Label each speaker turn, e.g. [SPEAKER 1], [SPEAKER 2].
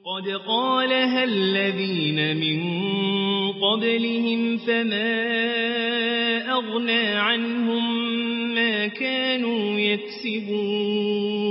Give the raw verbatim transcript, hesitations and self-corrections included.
[SPEAKER 1] قد قالها الذين من قبلهم فما أغنى عنهم ما كانوا يكسبون